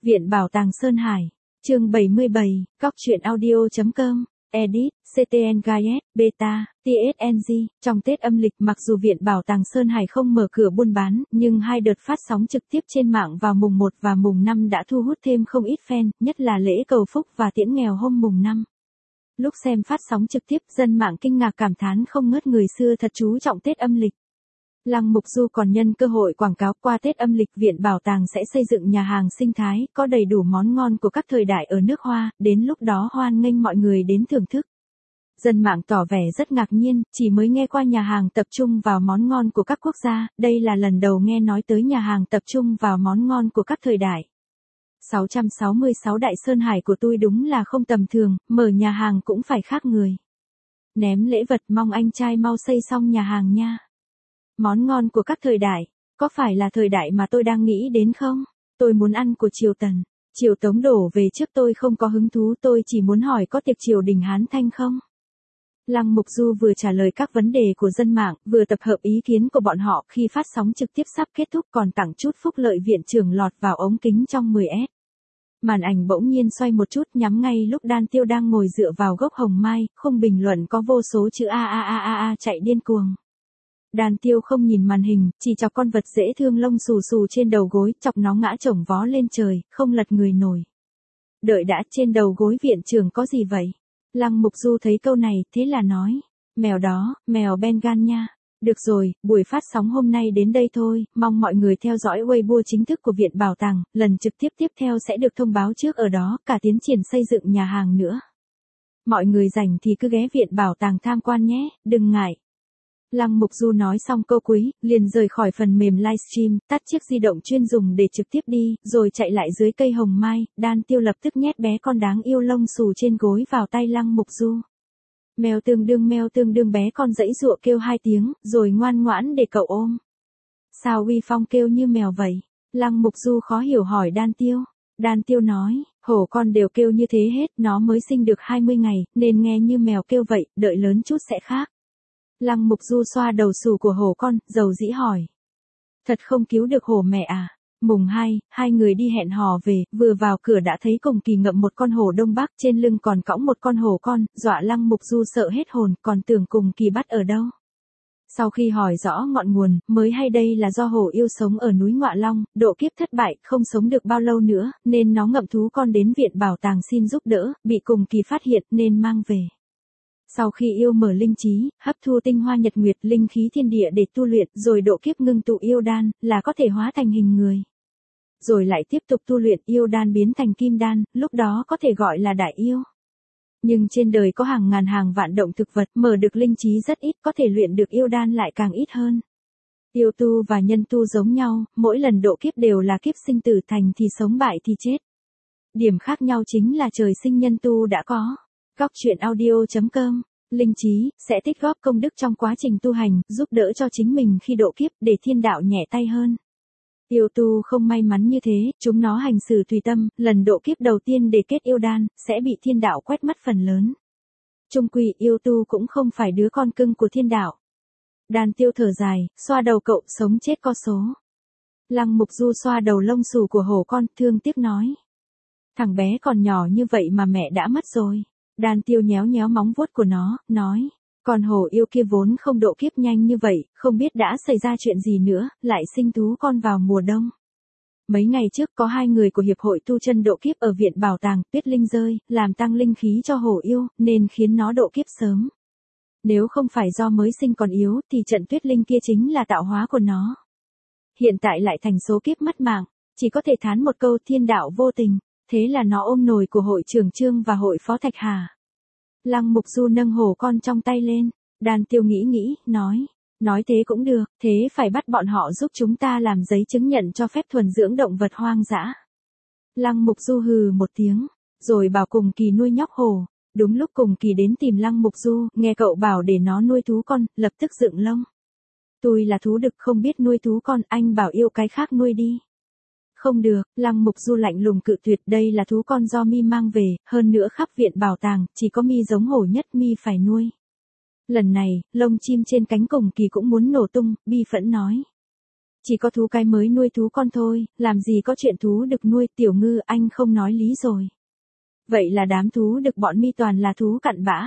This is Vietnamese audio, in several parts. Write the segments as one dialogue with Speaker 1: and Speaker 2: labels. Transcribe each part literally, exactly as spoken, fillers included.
Speaker 1: Viện Bảo tàng Sơn Hải, chương bảy mươi bảy, Cóc truyện audio chấm com, Edit, xê tê en Guide, Beta, tê ét en giê. Trong Tết âm lịch, mặc dù Viện Bảo tàng Sơn Hải không mở cửa buôn bán, nhưng hai đợt phát sóng trực tiếp trên mạng vào mùng một và mùng năm đã thu hút thêm không ít fan, nhất là lễ cầu phúc và tiễn nghèo hôm mùng năm. Lúc xem phát sóng trực tiếp, dân mạng kinh ngạc cảm thán không ngớt, người xưa thật chú trọng Tết âm lịch. Lăng Mục Du còn nhân cơ hội quảng cáo qua Tết âm lịch Viện Bảo tàng sẽ xây dựng nhà hàng sinh thái, có đầy đủ món ngon của các thời đại ở nước Hoa, đến lúc đó hoan nghênh mọi người đến thưởng thức. Dân mạng tỏ vẻ rất ngạc nhiên, chỉ mới nghe qua nhà hàng tập trung vào món ngon của các quốc gia, đây là lần đầu nghe nói tới nhà hàng tập trung vào món ngon của các thời đại. sáu trăm sáu mươi sáu Đại Sơn Hải của tôi đúng là không tầm thường, mở nhà hàng cũng phải khác người. Ném lễ vật, mong anh trai mau xây xong nhà hàng nha. Món ngon của các thời đại, có phải là thời đại mà tôi đang nghĩ đến không? Tôi muốn ăn của triều Tần, triều Tống đổ về trước tôi không có hứng thú, tôi chỉ muốn hỏi có tiệc triều đình Hán Thanh không? Lăng Mục Du vừa trả lời các vấn đề của dân mạng, vừa tập hợp ý kiến của bọn họ. Khi phát sóng trực tiếp sắp kết thúc còn tặng chút phúc lợi viện trưởng lọt vào ống kính trong mười ét. Màn ảnh bỗng nhiên xoay một chút, nhắm ngay lúc Đan Tiêu đang ngồi dựa vào gốc hồng mai, khung bình luận có vô số chữ a a a a a chạy điên cuồng. Đan Tiêu không nhìn màn hình, chỉ chọc con vật dễ thương lông xù xù trên đầu gối, chọc nó ngã chổng vó lên trời, không lật người nổi. Đợi đã, trên đầu gối viện trưởng có gì vậy? Lăng Mục Du thấy câu này, thế là nói, mèo đó, mèo Bengal nha. Được rồi, buổi phát sóng hôm nay đến đây thôi, mong mọi người theo dõi Weibo chính thức của Viện Bảo tàng, lần trực tiếp tiếp theo sẽ được thông báo trước ở đó, cả tiến triển xây dựng nhà hàng nữa. Mọi người rảnh thì cứ ghé Viện Bảo tàng tham quan nhé, đừng ngại. Lăng Mục Du nói xong câu cuối, liền rời khỏi phần mềm livestream, tắt chiếc di động chuyên dùng để trực tiếp đi, rồi chạy lại dưới cây hồng mai. Đan Tiêu lập tức nhét bé con đáng yêu lông xù trên gối vào tay Lăng Mục Du. Mèo tương đương mèo tương đương, bé con giãy giụa kêu hai tiếng, rồi ngoan ngoãn để cậu ôm. Sao uy phong kêu như mèo vậy? Lăng Mục Du khó hiểu hỏi Đan Tiêu. Đan Tiêu nói, hổ con đều kêu như thế hết, nó mới sinh được hai mươi ngày, nên nghe như mèo kêu vậy, đợi lớn chút sẽ khác. Lăng Mục Du xoa đầu xù của hổ con, dầu dĩ hỏi. Thật không cứu được hổ mẹ à? Mùng hai, hai người đi hẹn hò về, vừa vào cửa đã thấy Cùng Kỳ ngậm một con hổ Đông Bắc, trên lưng còn cõng một con hổ con, dọa Lăng Mục Du sợ hết hồn, còn tưởng Cùng Kỳ bắt ở đâu. Sau khi hỏi rõ ngọn nguồn, mới hay đây là do hổ yêu sống ở núi Ngọa Long, độ kiếp thất bại, không sống được bao lâu nữa, nên nó ngậm thú con đến Viện Bảo tàng xin giúp đỡ, bị Cùng Kỳ phát hiện nên mang về. Sau khi yêu mở linh trí, hấp thu tinh hoa nhật nguyệt, linh khí thiên địa để tu luyện, rồi độ kiếp ngưng tụ yêu đan, là có thể hóa thành hình người. Rồi lại tiếp tục tu luyện, yêu đan biến thành kim đan, lúc đó có thể gọi là đại yêu. Nhưng trên đời có hàng ngàn hàng vạn động thực vật, mở được linh trí rất ít, có thể luyện được yêu đan lại càng ít hơn. Yêu tu và nhân tu giống nhau, mỗi lần độ kiếp đều là kiếp sinh tử, thành thì sống, bại thì chết. Điểm khác nhau chính là trời sinh nhân tu đã có. Cóc truyện audio chấm com, linh trí, sẽ tích góp công đức trong quá trình tu hành, giúp đỡ cho chính mình khi độ kiếp, để thiên đạo nhẹ tay hơn. Yêu tu không may mắn như thế, chúng nó hành xử tùy tâm, lần độ kiếp đầu tiên để kết yêu đan, sẽ bị thiên đạo quét mất phần lớn. Chung quy yêu tu cũng không phải đứa con cưng của thiên đạo. Đan Tiêu thở dài, xoa đầu cậu, sống chết có số. Lăng Mục Du xoa đầu lông xù của hổ con, thương tiếc nói. Thằng bé còn nhỏ như vậy mà mẹ đã mất rồi. Đan Tiêu nhéo nhéo móng vuốt của nó, nói, con hổ yêu kia vốn không độ kiếp nhanh như vậy, không biết đã xảy ra chuyện gì nữa, lại sinh thú con vào mùa đông. Mấy ngày trước có hai người của Hiệp hội tu chân độ kiếp ở Viện Bảo tàng, tuyết linh rơi, làm tăng linh khí cho hổ yêu, nên khiến nó độ kiếp sớm. Nếu không phải do mới sinh còn yếu, thì trận tuyết linh kia chính là tạo hóa của nó. Hiện tại lại thành số kiếp mất mạng, chỉ có thể thán một câu thiên đạo vô tình. Thế là nó ôm nồi của hội trưởng Trương và hội phó Thạch Hà. Lăng Mục Du nâng hổ con trong tay lên. Đan Tiêu nghĩ nghĩ, nói. Nói thế cũng được, thế phải bắt bọn họ giúp chúng ta làm giấy chứng nhận cho phép thuần dưỡng động vật hoang dã. Lăng Mục Du hừ một tiếng, rồi bảo Cùng Kỳ nuôi nhóc hổ. Đúng lúc Cùng Kỳ đến tìm Lăng Mục Du, nghe cậu bảo để nó nuôi thú con, lập tức dựng lông. Tôi là thú đực không biết nuôi thú con, anh bảo yêu cái khác nuôi đi. Không được, Lăng Mục Du lạnh lùng cự tuyệt, đây là thú con do mi mang về, hơn nữa khắp Viện Bảo tàng, chỉ có mi giống hổ nhất, mi phải nuôi. Lần này, lông chim trên cánh Cùng Kỳ cũng muốn nổ tung, bi phẫn nói. chỉ có thú cái mới nuôi thú con thôi, làm gì có chuyện thú đực nuôi, Tiểu Ngư anh không nói lý rồi. Vậy là đám thú đực bọn mi toàn là thú cặn bã.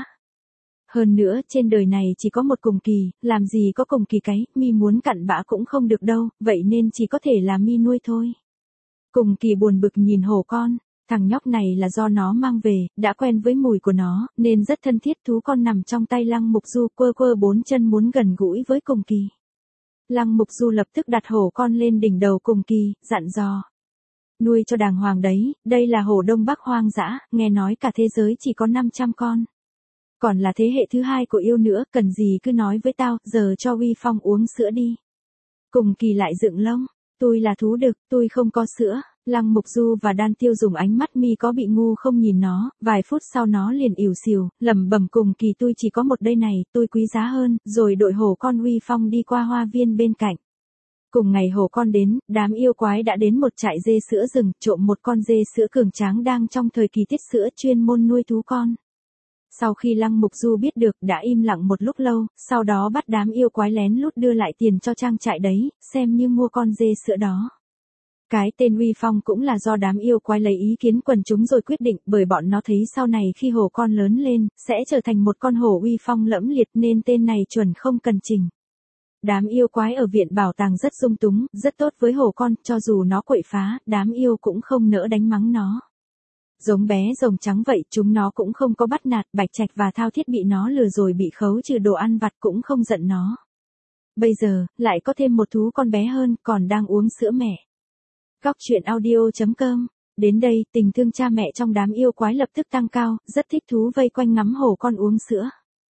Speaker 1: Hơn nữa, trên đời này chỉ có một Cùng Kỳ, làm gì có Cùng Kỳ cái, mi muốn cặn bã cũng không được đâu, vậy nên chỉ có thể là mi nuôi thôi. Cùng Kỳ buồn bực nhìn hổ con, thằng nhóc này là do nó mang về, đã quen với mùi của nó, nên rất thân thiết. Thú con nằm trong tay Lăng Mục Du, quơ quơ bốn chân muốn gần gũi với Cùng Kỳ. Lăng Mục Du lập tức đặt hổ con lên đỉnh đầu Cùng Kỳ, dặn dò. Nuôi cho đàng hoàng đấy, đây là hổ Đông Bắc hoang dã, nghe nói cả thế giới chỉ có năm trăm con. Còn là thế hệ thứ hai của yêu nữa, cần gì cứ nói với tao, giờ cho Uy Phong uống sữa đi. Cùng Kỳ lại dựng lông, tôi là thú đực, tôi không có sữa. Lăng Mục Du và Đan Tiêu dùng ánh mắt mi có bị ngu không nhìn nó, vài phút sau nó liền ỉu xìu, lẩm bẩm Cùng Kỳ tôi chỉ có một đây này, tôi quý giá hơn, rồi đội hổ con Uy Phong đi qua hoa viên bên cạnh. Cùng ngày hổ con đến, đám yêu quái đã đến một trại dê sữa rừng, trộm một con dê sữa cường tráng đang trong thời kỳ tiết sữa, chuyên môn nuôi thú con. Sau khi Lăng Mục Du biết được đã im lặng một lúc lâu, sau đó bắt đám yêu quái lén lút đưa lại tiền cho trang trại đấy, xem như mua con dê sữa đó. Cái tên Uy Phong cũng là do đám yêu quái lấy ý kiến quần chúng rồi quyết định, bởi bọn nó thấy sau này khi hổ con lớn lên, sẽ trở thành một con hổ uy phong lẫm liệt nên tên này chuẩn không cần chỉnh. Đám yêu quái ở viện bảo tàng rất dung túng, rất tốt với hổ con, cho dù nó quậy phá, đám yêu cũng không nỡ đánh mắng nó. Giống bé rồng trắng vậy, chúng nó cũng không có bắt nạt, Bạch Trạch và Thao Thiết bị nó lừa rồi bị khấu trừ đồ ăn vặt cũng không giận nó. Bây giờ, lại có thêm một thú con bé hơn, còn đang uống sữa mẹ. Góc truyện audio chấm com. Đến đây, tình thương cha mẹ trong đám yêu quái lập tức tăng cao, rất thích thú vây quanh ngắm hổ con uống sữa.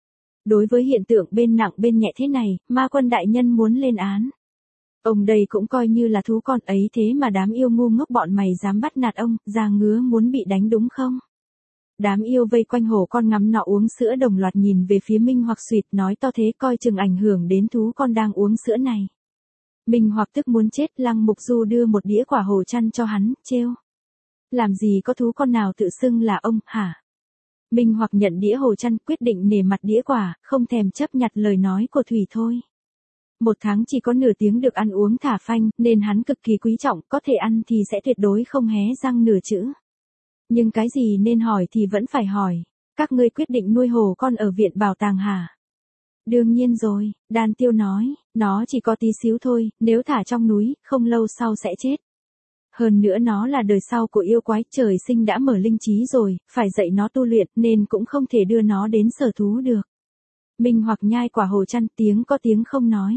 Speaker 1: Đối với hiện tượng bên nặng bên nhẹ thế này, Ma Quân đại nhân muốn lên án. Ông đây cũng coi như là thú con ấy, thế mà đám yêu ngu ngốc bọn mày dám bắt nạt ông, da ngứa muốn bị đánh đúng không? Đám yêu vây quanh hổ con ngắm nó uống sữa đồng loạt nhìn về phía Minh Hoặc suýt nói to thế, coi chừng ảnh hưởng đến thú con đang uống sữa này. Minh Hoặc tức muốn chết, Lăng Mục Du đưa một đĩa quả hồ chăn cho hắn, trêu. Làm gì có thú con nào tự xưng là ông, hả? Minh Hoặc nhận đĩa hồ chăn, quyết định nể mặt đĩa quả, không thèm chấp nhặt lời nói của Thủy Thôi. Một tháng chỉ có nửa tiếng được ăn uống thả phanh, nên hắn cực kỳ quý trọng, có thể ăn thì sẽ tuyệt đối không hé răng nửa chữ. Nhưng cái gì nên hỏi thì vẫn phải hỏi. Các ngươi quyết định nuôi hổ con ở viện bảo tàng hả? Đương nhiên rồi, Đan Tiêu nói, nó chỉ có tí xíu thôi, nếu thả trong núi, không lâu sau sẽ chết. Hơn nữa nó là đời sau của yêu quái, trời sinh đã mở linh trí rồi, phải dạy nó tu luyện, nên cũng không thể đưa nó đến sở thú được. Minh Hoặc nhai quả hồ chăn, tiếng có tiếng không nói.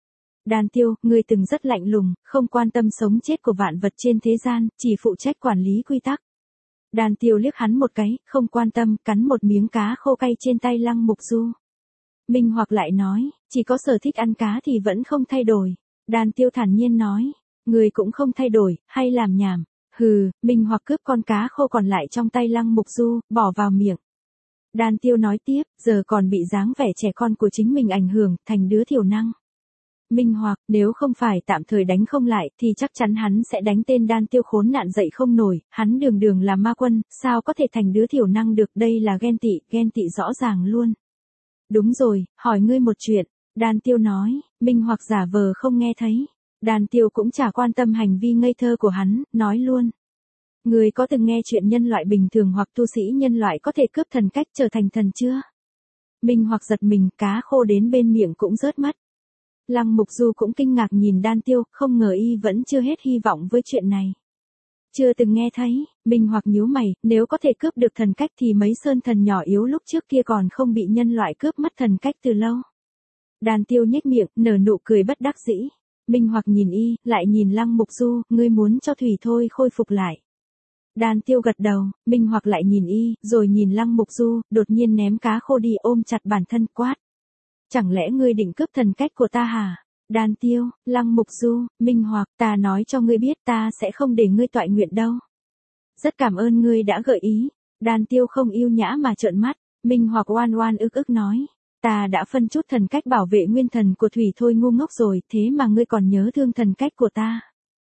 Speaker 1: Đan Tiêu, ngươi từng rất lạnh lùng, không quan tâm sống chết của vạn vật trên thế gian, chỉ phụ trách quản lý quy tắc. Đan Tiêu liếc hắn một cái, không quan tâm, cắn một miếng cá khô cay trên tay Lăng Mục Du. Minh Hoặc lại nói, chỉ có sở thích ăn cá thì vẫn không thay đổi. Đan Tiêu thản nhiên nói, người cũng không thay đổi, hay làm nhảm. Hừ, Minh Hoặc cướp con cá khô còn lại trong tay Lăng Mục Du, bỏ vào miệng. Đan Tiêu nói tiếp, giờ còn bị dáng vẻ trẻ con của chính mình ảnh hưởng, thành đứa thiểu năng. Minh Hoặc, nếu không phải tạm thời đánh không lại, thì chắc chắn hắn sẽ đánh tên Đan Tiêu khốn nạn dậy không nổi, hắn đường đường là ma quân, sao có thể thành đứa thiểu năng được, đây là ghen tị, ghen tị rõ ràng luôn. Đúng rồi, hỏi ngươi một chuyện, Đan Tiêu nói, Minh Hoặc giả vờ không nghe thấy. Đan Tiêu cũng chả quan tâm hành vi ngây thơ của hắn, nói luôn. Ngươi có từng nghe chuyện nhân loại bình thường hoặc tu sĩ nhân loại có thể cướp thần cách trở thành thần chưa? Minh Hoặc giật mình, cá khô đến bên miệng cũng rớt mất. Lăng Mục Du cũng kinh ngạc nhìn Đan Tiêu, không ngờ y vẫn chưa hết hy vọng với chuyện này. Chưa từng nghe thấy, Minh Hoặc nhíu mày, nếu có thể cướp được thần cách thì mấy sơn thần nhỏ yếu lúc trước kia còn không bị nhân loại cướp mất thần cách từ lâu. Đan Tiêu nhếch miệng, nở nụ cười bất đắc dĩ. Minh Hoặc nhìn y, lại nhìn Lăng Mục Du, ngươi muốn cho Thủy Thôi khôi phục lại. Đan Tiêu gật đầu, Minh Hoặc lại nhìn y, rồi nhìn Lăng Mục Du, đột nhiên ném cá khô đi ôm chặt bản thân quát. Chẳng lẽ ngươi định cướp thần cách của ta hả? Đan Tiêu, Lăng Mục Du, Minh Hoặc, ta nói cho ngươi biết ta sẽ không để ngươi toại nguyện đâu. Rất cảm ơn ngươi đã gợi ý. Đan Tiêu không yêu nhã mà trợn mắt, Minh Hoặc oan oan ức ức nói. Ta đã phân chút thần cách bảo vệ nguyên thần của Thủy Thôi ngu ngốc rồi, thế mà ngươi còn nhớ thương thần cách của ta.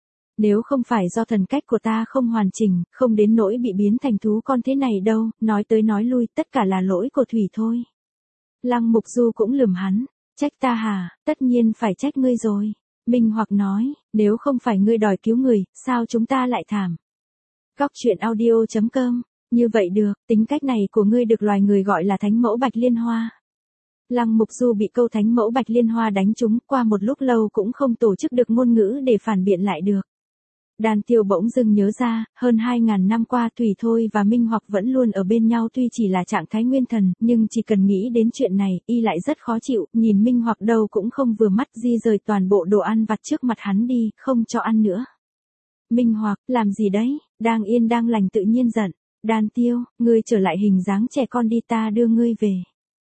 Speaker 1: Nếu không phải do thần cách của ta không hoàn chỉnh, không đến nỗi bị biến thành thú con thế này đâu, nói tới nói lui, tất cả là lỗi của Thủy Thôi. Lăng Mục Du cũng lườm hắn, trách ta hả, tất nhiên phải trách ngươi rồi. Minh Hoặc nói, nếu không phải ngươi đòi cứu người, sao chúng ta lại thảm? Góc truyện audio chấm com, như vậy được, tính cách này của ngươi được loài người gọi là thánh mẫu Bạch Liên Hoa. Lăng Mục Du bị câu thánh mẫu Bạch Liên Hoa đánh trúng, qua một lúc lâu cũng không tổ chức được ngôn ngữ để phản biện lại được. Đan Tiêu bỗng dưng nhớ ra, hơn hai ngàn năm qua Thủy Thôi và Minh Hoặc vẫn luôn ở bên nhau, tuy chỉ là trạng thái nguyên thần, nhưng chỉ cần nghĩ đến chuyện này, y lại rất khó chịu, nhìn Minh Hoặc đâu cũng không vừa mắt, di rời toàn bộ đồ ăn vặt trước mặt hắn đi, không cho ăn nữa. Minh Hoặc, làm gì đấy, đang yên đang lành tự nhiên giận. Đan Tiêu, ngươi trở lại hình dáng trẻ con đi, ta đưa ngươi về.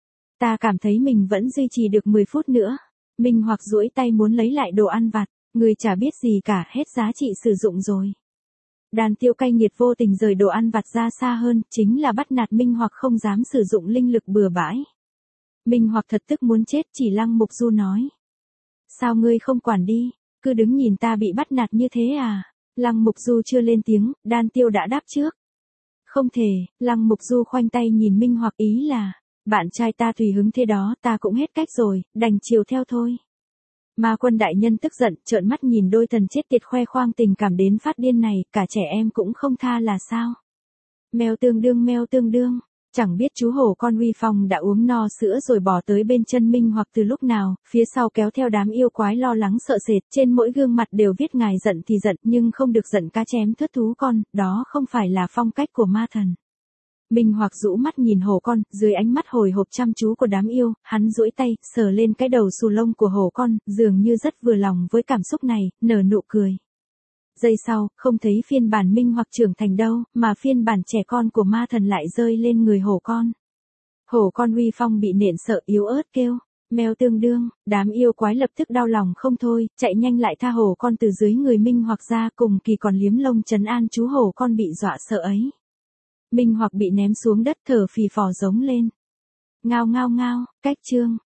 Speaker 1: Ta cảm thấy mình vẫn duy trì được mười phút nữa. Minh Hoặc duỗi tay muốn lấy lại đồ ăn vặt. Người chả biết gì cả, hết giá trị sử dụng rồi. Đan Tiêu cay nghiệt vô tình rời đồ ăn vặt ra xa hơn, chính là bắt nạt Minh Hoặc không dám sử dụng linh lực bừa bãi. Minh Hoặc thật tức muốn chết, chỉ Lăng Mục Du nói. Sao ngươi không quản đi, cứ đứng nhìn ta bị bắt nạt như thế à? Lăng Mục Du chưa lên tiếng, Đan Tiêu đã đáp trước. Không thể, Lăng Mục Du khoanh tay nhìn Minh Hoặc, ý là, bạn trai ta tùy hứng thế đó, ta cũng hết cách rồi, đành chiều theo thôi. Ma Quân đại nhân tức giận, trợn mắt nhìn đôi thần chết tiệt khoe khoang tình cảm đến phát điên này, cả trẻ em cũng không tha là sao? Mèo tương đương mèo tương đương, chẳng biết chú hổ con uy phong đã uống no sữa rồi bỏ tới bên chân Minh Hoặc từ lúc nào, phía sau kéo theo đám yêu quái lo lắng sợ sệt, trên mỗi gương mặt đều viết ngài giận thì giận, nhưng không được giận cá chém thớt thú con, đó không phải là phong cách của ma thần. Minh Hoặc rũ mắt nhìn hổ con, dưới ánh mắt hồi hộp chăm chú của đám yêu, hắn duỗi tay, sờ lên cái đầu xù lông của hổ con, dường như rất vừa lòng với cảm xúc này, nở nụ cười. Giây sau, không thấy phiên bản Minh Hoặc trưởng thành đâu, mà phiên bản trẻ con của ma thần lại rơi lên người hổ con. Hổ con uy phong bị nện sợ yếu ớt kêu, mèo tương đương, đám yêu quái lập tức đau lòng không thôi, chạy nhanh lại tha hổ con từ dưới người Minh Hoặc ra, cùng kỳ còn liếm lông trấn an chú hổ con bị dọa sợ ấy. Minh Hoặc bị ném xuống đất thở phì phò giống lên. Ngao ngao ngao, cách chương.